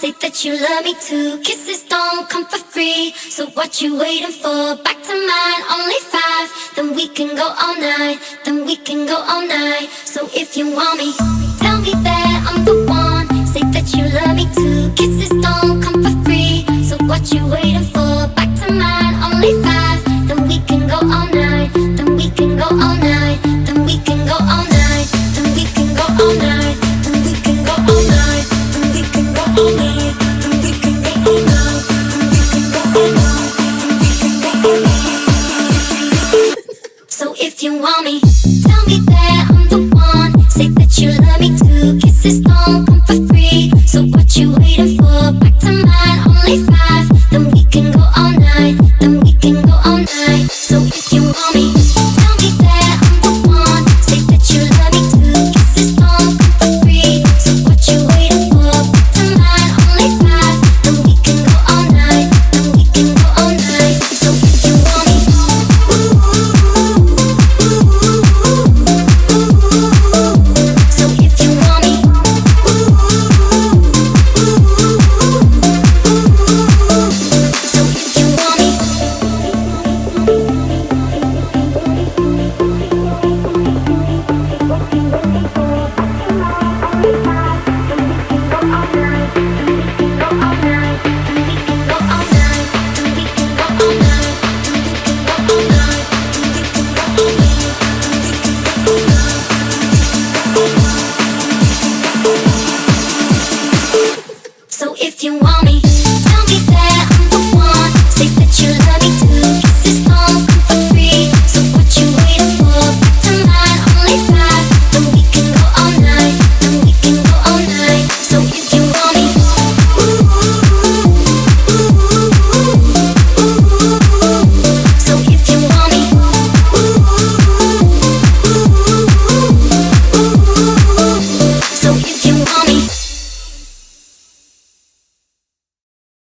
say that you love me too. Kisses don't come for free, so what you waiting for? Back to mine, only 5. Then we can go all night, then we can go all night. So if you want me, tell me that I'm the one. Say that you love me too. Kisses don't come for free, so what you waiting for? Back to mine, only 5. Then we can go all night, then we can go all night, then we can go all night, then we can go all night, then we can go all night, then we can go all night, then we can go all night, then we can go all night, then we can go all night. So if you want me, tell me that I'm the one. Say that you love me too. Kisses don't come for free, so what you waiting for? Back to mine, only 5. Then we can go all night, then we can go all night. So if you want me, tell me that I'm the one. Say that you love me too. Kisses don't come for free, so what you waiting for? Back to mine, only 5. Then we can go all night, then we can go all night. So if you want me, so if you want me, so if you want me. So if you want